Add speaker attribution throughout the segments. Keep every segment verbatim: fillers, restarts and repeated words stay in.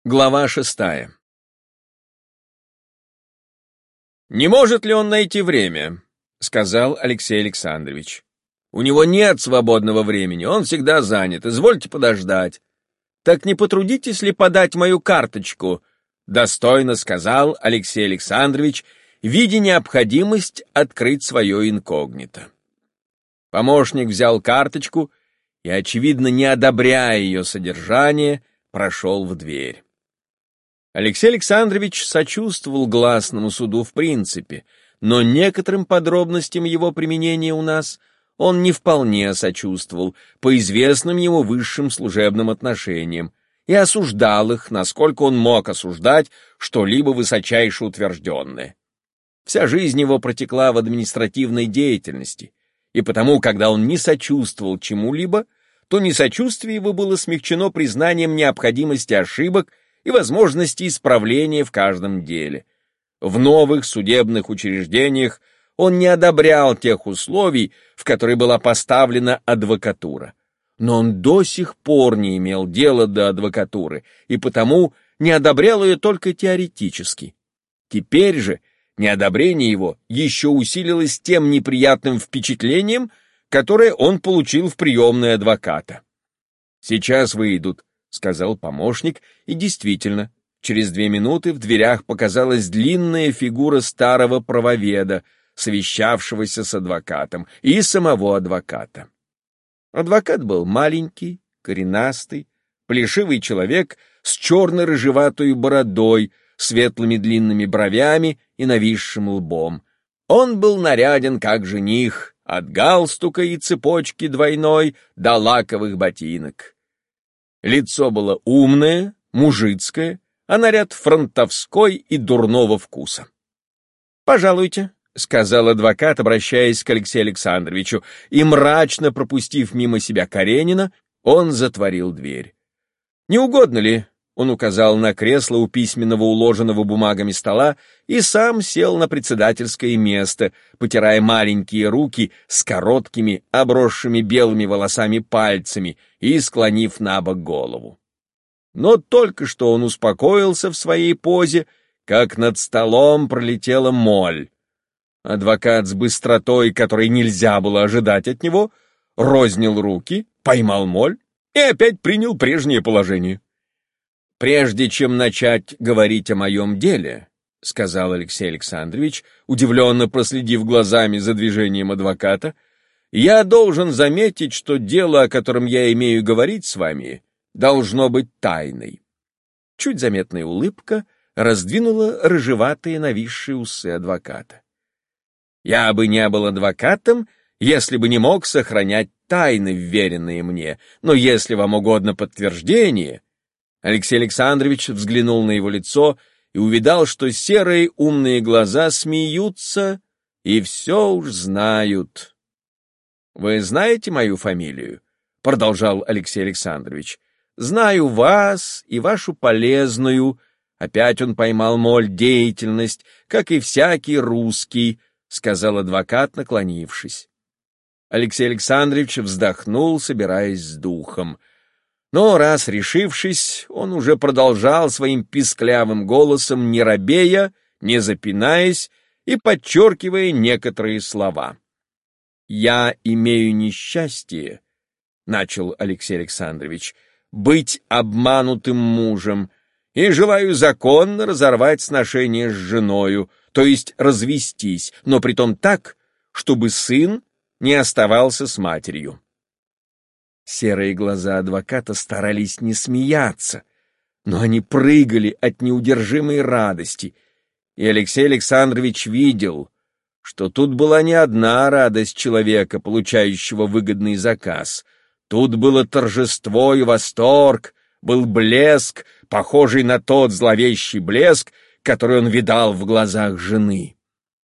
Speaker 1: Глава шестая. «Не может ли он найти время?» — сказал Алексей Александрович. «У него нет свободного времени, он всегда занят, извольте подождать». «Так не потрудитесь ли подать мою карточку?» — достойно сказал Алексей Александрович, видя необходимость открыть свое инкогнито. Помощник взял карточку и, очевидно, не одобряя ее содержание, прошел в дверь. Алексей Александрович сочувствовал гласному суду в принципе, но некоторым подробностям его применения у нас он не вполне сочувствовал по известным ему высшим служебным отношениям и осуждал их, насколько он мог осуждать что-либо высочайше утвержденное. Вся жизнь его протекла в административной деятельности, и потому, когда он не сочувствовал чему-либо, то несочувствие его было смягчено признанием необходимости ошибок и возможности исправления в каждом деле. В новых судебных учреждениях он не одобрял тех условий, в которые была поставлена адвокатура. Но он до сих пор не имел дела до адвокатуры, и потому не одобрял ее только теоретически. Теперь же неодобрение его еще усилилось тем неприятным впечатлением, которое он получил в приемной адвоката. «Сейчас выйдут», — сказал помощник, и действительно, через две минуты в дверях показалась длинная фигура старого правоведа, совещавшегося с адвокатом, и самого адвоката. Адвокат был маленький, коренастый, плешивый человек с черно-рыжеватой бородой, светлыми длинными бровями и нависшим лбом. Он был наряден как жених, от галстука и цепочки двойной до лаковых ботинок. Лицо было умное, мужицкое, а наряд фронтовской и дурного вкуса. «Пожалуйте», — сказал адвокат, обращаясь к Алексею Александровичу, и, мрачно пропустив мимо себя Каренина, он затворил дверь. «Не угодно ли?» — он указал на кресло у письменного уложенного бумагами стола и сам сел на председательское место, потирая маленькие руки с короткими, обросшими белыми волосами пальцами и склонив на бок голову. Но только что он успокоился в своей позе, как над столом пролетела моль. Адвокат с быстротой, которой нельзя было ожидать от него, рознил руки, поймал моль и опять принял прежнее положение. «Прежде чем начать говорить о моем деле», — сказал Алексей Александрович, удивленно проследив глазами за движением адвоката, «я должен заметить, что дело, о котором я имею говорить с вами, должно быть тайной». Чуть заметная улыбка раздвинула рыжеватые нависшие усы адвоката. «Я бы не был адвокатом, если бы не мог сохранять тайны, вверенные мне, но если вам угодно подтверждение...» Алексей Александрович взглянул на его лицо и увидал, что серые умные глаза смеются и все уж знают. «Вы знаете мою фамилию?» — продолжал Алексей Александрович. «Знаю вас и вашу полезную...» Опять он поймал моль деятельность, как и всякий русский, — сказал адвокат, наклонившись. Алексей Александрович вздохнул, собираясь с духом. Но раз решившись, он уже продолжал своим писклявым голосом, не робея, не запинаясь и подчеркивая некоторые слова. «Я имею несчастье, — начал Алексей Александрович, — быть обманутым мужем и желаю законно разорвать сношение с женою, то есть развестись, но притом так, чтобы сын не оставался с матерью». Серые глаза адвоката старались не смеяться, но они прыгали от неудержимой радости, и Алексей Александрович видел, что тут была не одна радость человека, получающего выгодный заказ. Тут было торжество и восторг, был блеск, похожий на тот зловещий блеск, который он видал в глазах жены.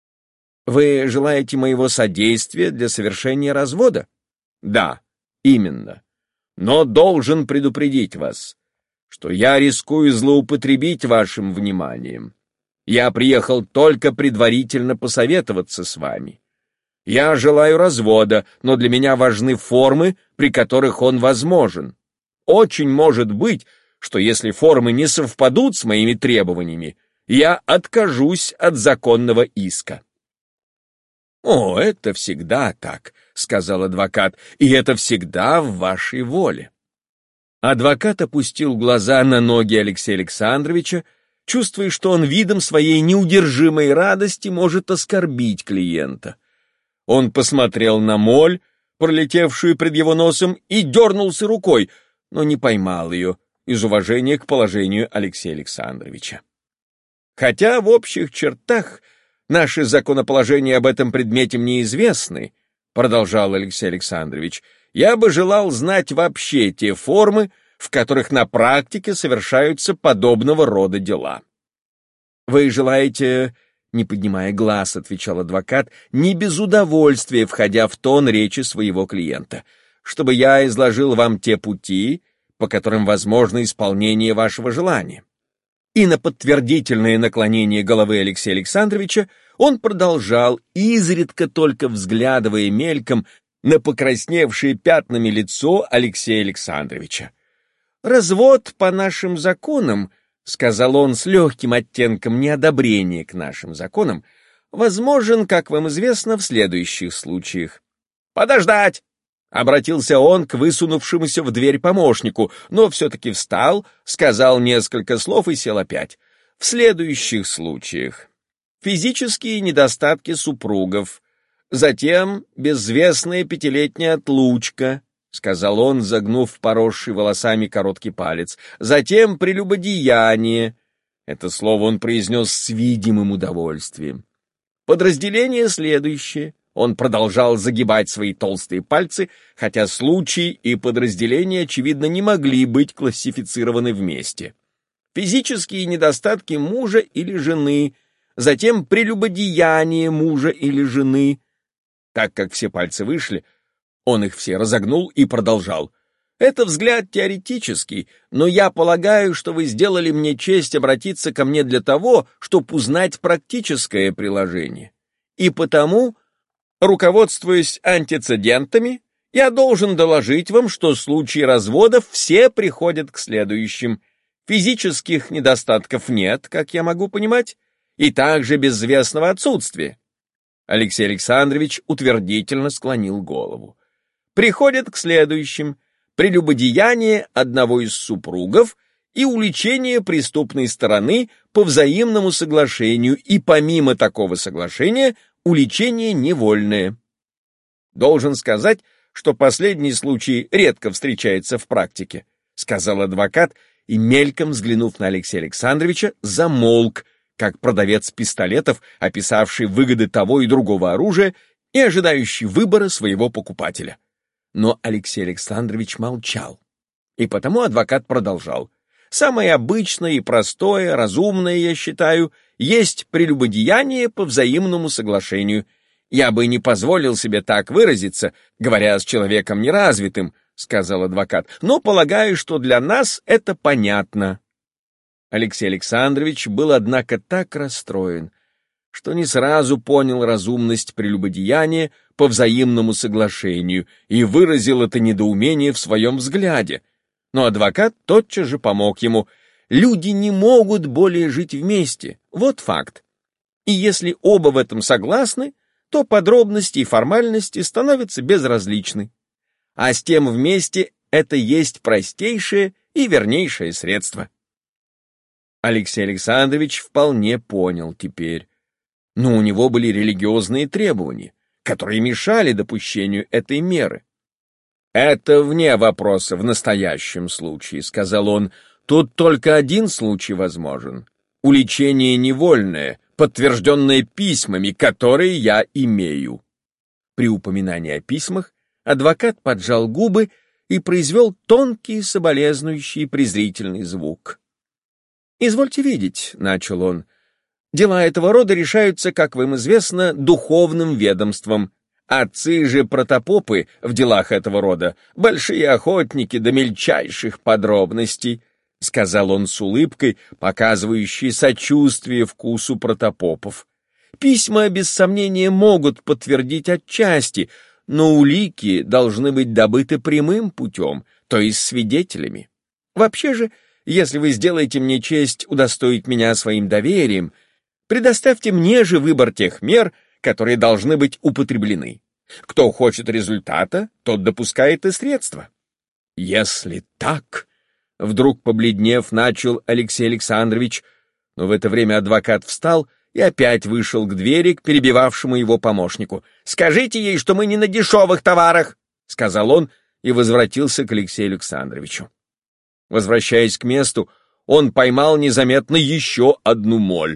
Speaker 1: «Вы желаете моего содействия для совершения развода?» «Да. Именно. Но должен предупредить вас, что я рискую злоупотребить вашим вниманием. Я приехал только предварительно посоветоваться с вами. Я желаю развода, но для меня важны формы, при которых он возможен. Очень может быть, что если формы не совпадут с моими требованиями, я откажусь от законного иска». «О, это всегда так», — сказал адвокат, — «и это всегда в вашей воле». Адвокат опустил глаза на ноги Алексея Александровича, чувствуя, что он видом своей неудержимой радости может оскорбить клиента. Он посмотрел на моль, пролетевшую пред его носом, и дернулся рукой, но не поймал ее из уважения к положению Алексея Александровича. «Хотя в общих чертах наши законоположения об этом предмете мне известны, — продолжал Алексей Александрович, — я бы желал знать вообще те формы, в которых на практике совершаются подобного рода дела». «Вы желаете, — не поднимая глаз, — отвечал адвокат, не без удовольствия входя в тон речи своего клиента, — чтобы я изложил вам те пути, по которым возможно исполнение вашего желания». И на подтвердительное наклонение головы Алексея Александровича он продолжал, изредка только взглядывая мельком на покрасневшее пятнами лицо Алексея Александровича. «Развод по нашим законам, — сказал он с легким оттенком неодобрения к нашим законам, — возможен, как вам известно, в следующих случаях». «Подождать!» — обратился он к высунувшемуся в дверь помощнику, но все-таки встал, сказал несколько слов и сел опять. «В следующих случаях. Физические недостатки супругов, затем безвестная пятилетняя отлучка, — сказал он, загнув поросший волосами короткий палец, — затем прелюбодеяние. Это слово он произнес с видимым удовольствием. Подразделение следующее. Он продолжал загибать свои толстые пальцы, хотя случаи и подразделения, очевидно, не могли быть классифицированы вместе. Физические недостатки мужа или жены, затем прелюбодеяние мужа или жены. Так как все пальцы вышли, он их все разогнул и продолжал. «Это взгляд теоретический, но я полагаю, что вы сделали мне честь обратиться ко мне для того, чтобы узнать практическое приложение. И потому, руководствуясь антецедентами, я должен доложить вам, что случаи разводов все приходят к следующим. Физических недостатков нет, как я могу понимать, и также безвестного отсутствия». Алексей Александрович утвердительно склонил голову. «Приходят к следующим: прелюбодеяние одного из супругов и уличение преступной стороны по взаимному соглашению, и помимо такого соглашения уличение невольное». «Должен сказать, что последний случай редко встречается в практике», — сказал адвокат, и, мельком взглянув на Алексея Александровича, замолк, как продавец пистолетов, описавший выгоды того и другого оружия и ожидающий выбора своего покупателя. Но Алексей Александрович молчал, и потому адвокат продолжал. «Самое обычное и простое, разумное, я считаю, есть прелюбодеяние по взаимному соглашению. Я бы не позволил себе так выразиться, говоря с человеком неразвитым, — сказал адвокат, — но полагаю, что для нас это понятно». Алексей Александрович был, однако, так расстроен, что не сразу понял разумность прелюбодеяния по взаимному соглашению и выразил это недоумение в своем взгляде. Но адвокат тотчас же помог ему. Люди не могут более жить вместе, вот факт. И если оба в этом согласны, то подробности и формальности становятся безразличны. А с тем вместе это есть простейшее и вернейшее средство. Алексей Александрович вполне понял теперь. Но у него были религиозные требования, которые мешали допущению этой меры. «Это вне вопроса в настоящем случае», — сказал он. «Тут только один случай возможен. Уличение невольное, подтвержденное письмами, которые я имею». При упоминании о письмах адвокат поджал губы и произвел тонкий, соболезнующий, презрительный звук. «Извольте видеть», — начал он, — «дела этого рода решаются, как вам известно, духовным ведомством. Отцы же протопопы в делах этого рода — большие охотники до мельчайших подробностей», — сказал он с улыбкой, показывающей сочувствие вкусу протопопов. «Письма, без сомнения, могут подтвердить отчасти, но улики должны быть добыты прямым путем, то есть свидетелями. Вообще же, если вы сделаете мне честь удостоить меня своим доверием, предоставьте мне же выбор тех мер, которые должны быть употреблены. Кто хочет результата, тот допускает и средства». «Если так», — вдруг побледнев, начал Алексей Александрович, но в это время адвокат встал и опять вышел к двери, к перебивавшему его помощнику. «Скажите ей, что мы не на дешевых товарах», — сказал он и возвратился к Алексею Александровичу. Возвращаясь к месту, он поймал незаметно еще одну моль.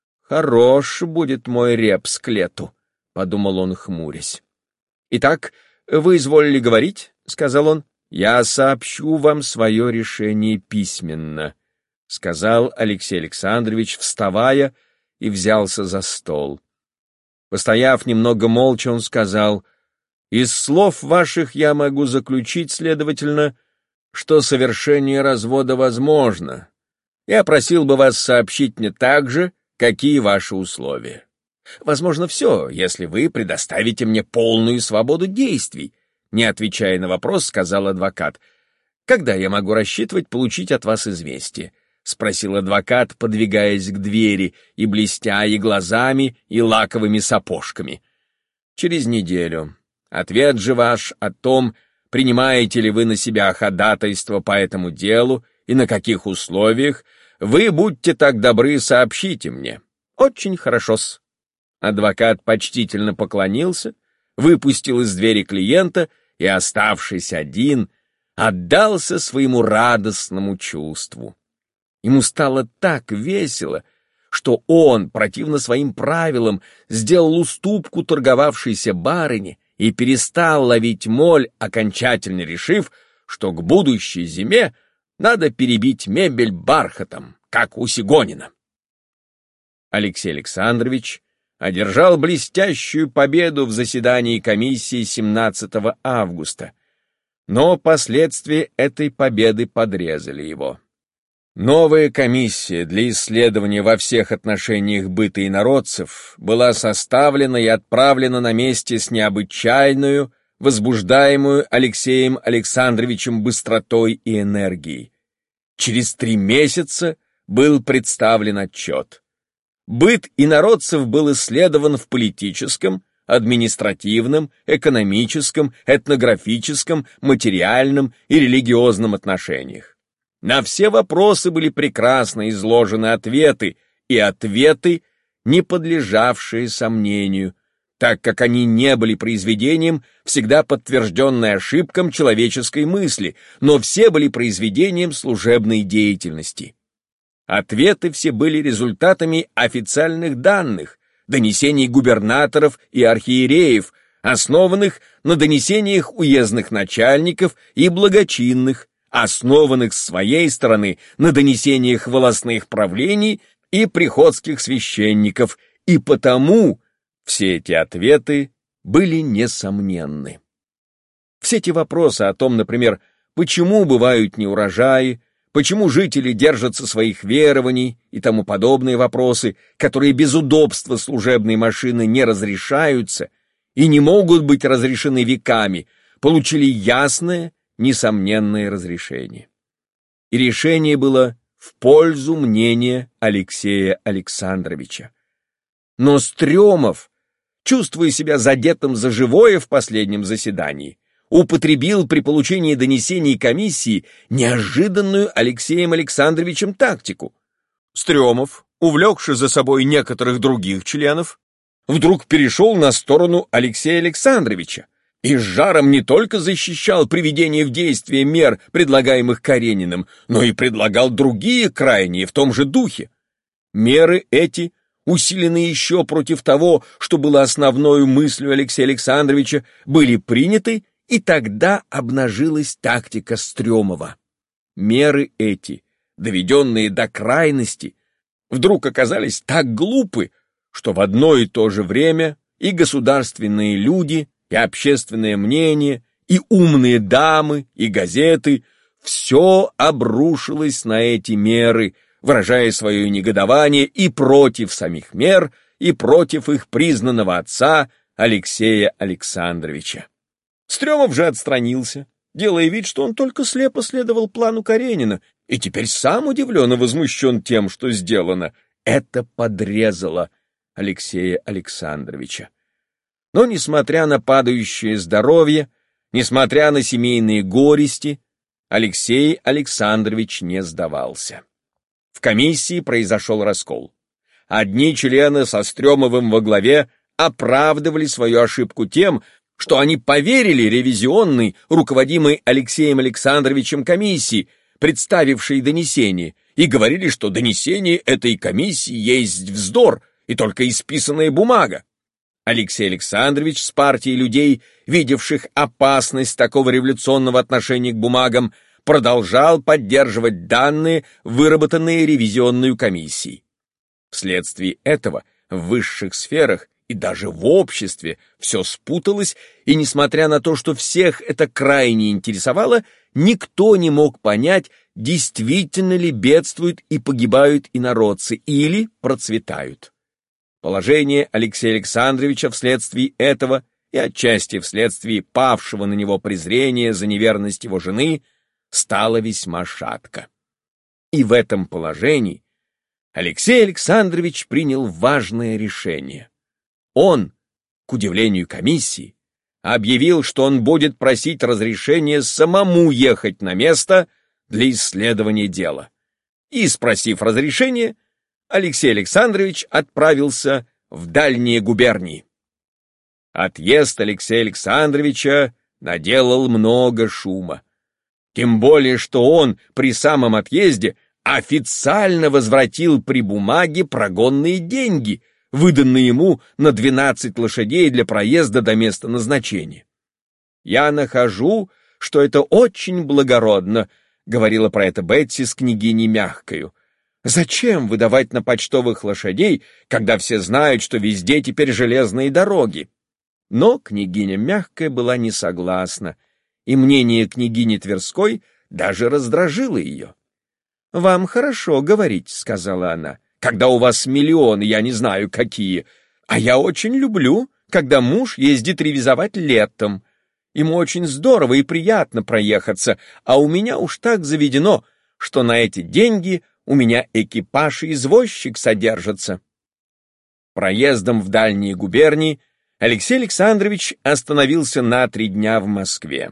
Speaker 1: «Хорош будет мой репс к лету», — подумал он, хмурясь. «Итак, вы изволили говорить», — сказал он. «Я сообщу вам свое решение письменно», — сказал Алексей Александрович, вставая, и взялся за стол. Постояв немного молча, он сказал: «Из слов ваших я могу заключить, следовательно, что совершение развода возможно. Я просил бы вас сообщить мне также, какие ваши условия. Возможно все, если вы предоставите мне полную свободу действий», — не отвечая на вопрос, сказал адвокат. «Когда я могу рассчитывать получить от вас известие?» — спросил адвокат, подвигаясь к двери и блестя и глазами, и лаковыми сапожками. «Через неделю. Ответ же ваш о том, принимаете ли вы на себя ходатайство по этому делу и на каких условиях, вы, будьте так добры, сообщите мне». «Очень хорошо-с». Адвокат почтительно поклонился, выпустил из двери клиента и, оставшись один, отдался своему радостному чувству. Ему стало так весело, что он, противно своим правилам, сделал уступку торговавшейся барыне и перестал ловить моль, окончательно решив, что к будущей зиме надо перебить мебель бархатом, как у Сигонина. Алексей Александрович одержал блестящую победу в заседании комиссии семнадцатого августа, но последствия этой победы подрезали его. Новая комиссия для исследования во всех отношениях быта инородцев была составлена и отправлена на месте с необычайную, возбуждаемую Алексеем Александровичем быстротой и энергией. Через три месяца был представлен отчет. Быт инородцев был исследован в политическом, административном, экономическом, этнографическом, материальном и религиозном отношениях. На все вопросы были прекрасно изложены ответы, и ответы, не подлежавшие сомнению, так как они не были произведением, всегда подтвержденной ошибкам человеческой мысли, но все были произведением служебной деятельности. Ответы все были результатами официальных данных, донесений губернаторов и архиереев, основанных на донесениях уездных начальников и благочинных, основанных с своей стороны на донесениях волостных правлений и приходских священников, и потому все эти ответы были несомненны. Все эти вопросы о том, например, почему бывают неурожаи, почему жители держатся своих верований и тому подобные вопросы, которые без удобства служебной машины не разрешаются и не могут быть разрешены веками, получили ясное, несомненное разрешение. И решение было в пользу мнения Алексея Александровича. Но Стрёмов, чувствуя себя задетым за живое в последнем заседании, употребил при получении донесений комиссии неожиданную Алексеем Александровичем тактику. Стрёмов, увлекший за собой некоторых других членов, вдруг перешел на сторону Алексея Александровича и с жаром не только защищал приведение в действие мер, предлагаемых Карениным, но и предлагал другие крайние в том же духе. Меры эти, усиленные еще против того, что было основной мыслью Алексея Александровича, были приняты, и тогда обнажилась тактика Стрёмова. Меры эти, доведенные до крайности, вдруг оказались так глупы, что в одно и то же время и государственные люди, и общественное мнение, и умные дамы, и газеты — все обрушилось на эти меры, выражая свое негодование и против самих мер, и против их признанного отца Алексея Александровича. Стрёмов же отстранился, делая вид, что он только слепо следовал плану Каренина и теперь сам удивлен и возмущен тем, что сделано. Это подрезало Алексея Александровича. Но, несмотря на падающее здоровье, несмотря на семейные горести, Алексей Александрович не сдавался. В комиссии произошел раскол. Одни члены со Стрёмовым во главе оправдывали свою ошибку тем, что они поверили ревизионной, руководимой Алексеем Александровичем комиссии, представившей донесение, и говорили, что донесение этой комиссии есть вздор и только исписанная бумага. Алексей Александрович с партией людей, видевших опасность такого революционного отношения к бумагам, продолжал поддерживать данные, выработанные ревизионной комиссией. Вследствие этого в высших сферах и даже в обществе все спуталось, и, несмотря на то, что всех это крайне интересовало, никто не мог понять, действительно ли бедствуют и погибают инородцы или процветают. Положение Алексея Александровича вследствие этого и отчасти вследствие павшего на него презрения за неверность его жены стало весьма шатко. И в этом положении Алексей Александрович принял важное решение. Он, к удивлению комиссии, объявил, что он будет просить разрешения самому ехать на место для исследования дела. И, спросив разрешения, Алексей Александрович отправился в дальние губернии. Отъезд Алексея Александровича наделал много шума. Тем более, что он при самом отъезде официально возвратил при бумаге прогонные деньги, выданные ему на двенадцать лошадей для проезда до места назначения. «Я нахожу, что это очень благородно», — говорила про это Бетси с княгиней Мягкою. «Зачем выдавать на почтовых лошадей, когда все знают, что везде теперь железные дороги?» Но княгиня Мягкая была не согласна, и мнение княгини Тверской даже раздражило ее. «Вам хорошо говорить», — сказала она, — «когда у вас миллионы, я не знаю какие, а я очень люблю, когда муж ездит ревизовать летом. Ему очень здорово и приятно проехаться, а у меня уж так заведено, что на эти деньги у меня экипаж и извозчик содержатся». Проездом в дальние губернии Алексей Александрович остановился на три дня в Москве.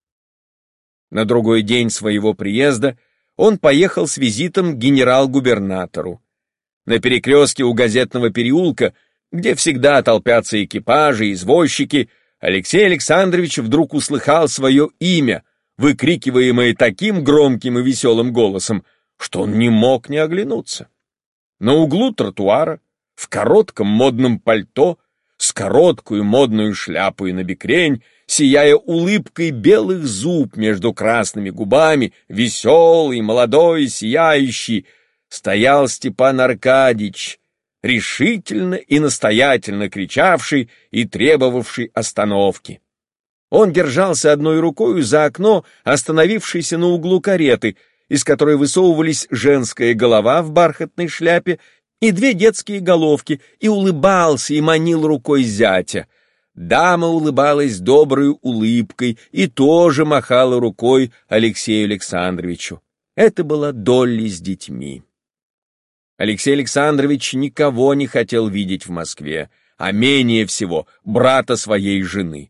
Speaker 1: На другой день своего приезда он поехал с визитом к генерал-губернатору. На перекрестке у Газетного переулка, где всегда толпятся экипажи и извозчики, Алексей Александрович вдруг услыхал свое имя, выкрикиваемое таким громким и веселым голосом, что он не мог не оглянуться. На углу тротуара, в коротком модном пальто, с короткую модную шляпой набекрень, сияя улыбкой белых зуб между красными губами, веселый, молодой, сияющий, стоял Степан Аркадьич, решительно и настоятельно кричавший и требовавший остановки. Он держался одной рукой за окно, остановившейся на углу кареты, из которой высовывались женская голова в бархатной шляпе и две детские головки, и улыбался и манил рукой зятя. Дама улыбалась доброй улыбкой и тоже махала рукой Алексею Александровичу. Это была Долли с детьми. Алексей Александрович никого не хотел видеть в Москве, а менее всего брата своей жены.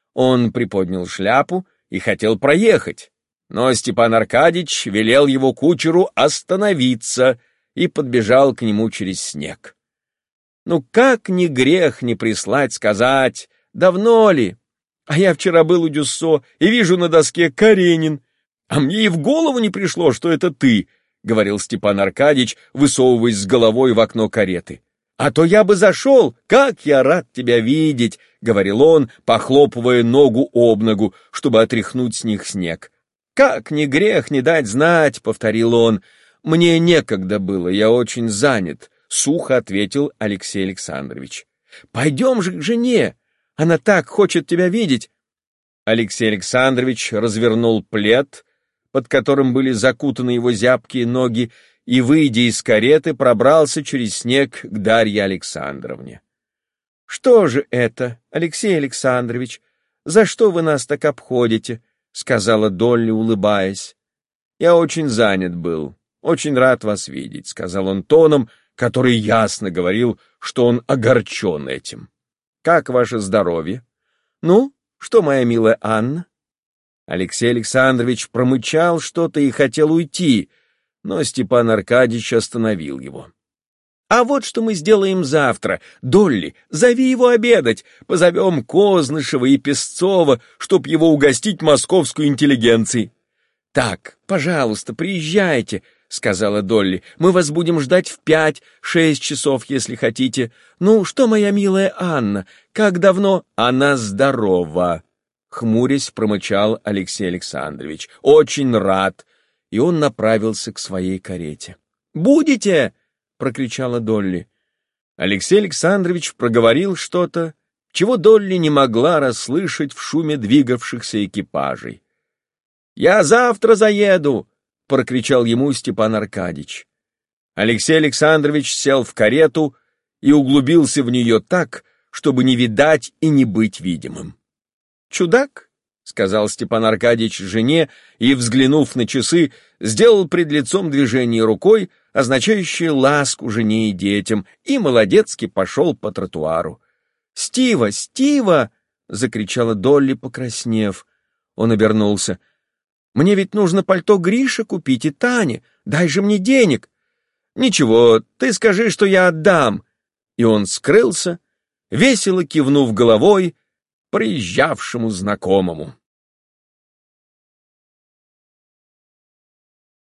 Speaker 1: Он приподнял шляпу и хотел проехать, но Степан Аркадьич велел его кучеру остановиться и подбежал к нему через снег. Ну как не грех не прислать сказать, давно ли? А я вчера был у Дюссо и вижу на доске Каренин, а мне и в голову не пришло, что это ты, — говорил Степан Аркадьич, высовываясь с головой в окно кареты. «А то я бы зашел, как я рад тебя видеть», — говорил он, похлопывая ногу об ногу, чтобы отряхнуть с них снег. «Как не грех не дать знать», — повторил он. «Мне некогда было, я очень занят», — сухо ответил Алексей Александрович. «Пойдем же к жене, она так хочет тебя видеть». Алексей Александрович развернул плед, под которым были закутаны его зябкие ноги, и, выйдя из кареты, пробрался через снег к Дарье Александровне. «Что же это, Алексей Александрович, за что вы нас так обходите?» — сказала Долли, улыбаясь. Я очень занят был. Очень рад вас видеть», — сказал он тоном, который ясно говорил, что он огорчен этим. «Как ваше здоровье? Ну, что, моя милая Анна?» Алексей Александрович промычал что-то и хотел уйти, но Степан Аркадьич остановил его. «А вот что мы сделаем завтра. Долли, зови его обедать. Позовем Кознышева и Песцова, чтоб его угостить московской интеллигенцией». «Так, пожалуйста, приезжайте», — сказала Долли. «Мы вас будем ждать в пять-шесть часов, если хотите. Ну, что, моя милая Анна, как давно...» «Она здорова», — хмурясь промычал Алексей Александрович. «Очень рад». И он направился к своей карете. «Будете?» — прокричала Долли. Алексей Александрович проговорил что-то, чего Долли не могла расслышать в шуме двигавшихся экипажей. «Я завтра заеду!» — прокричал ему Степан Аркадьич. Алексей Александрович сел в карету и углубился в нее так, чтобы не видать и не быть видимым. «Чудак!» — сказал Степан Аркадьич жене и, взглянув на часы, сделал пред лицом движение рукой, означающее ласку жене и детям, и молодецки пошел по тротуару. «Стива! Стива!» — закричала Долли, покраснев. Он обернулся. «Мне ведь нужно пальто Грише купить и Тане. Дай же мне денег». «Ничего, ты скажи, что я отдам». И он скрылся, весело кивнув головой проезжавшему знакомому.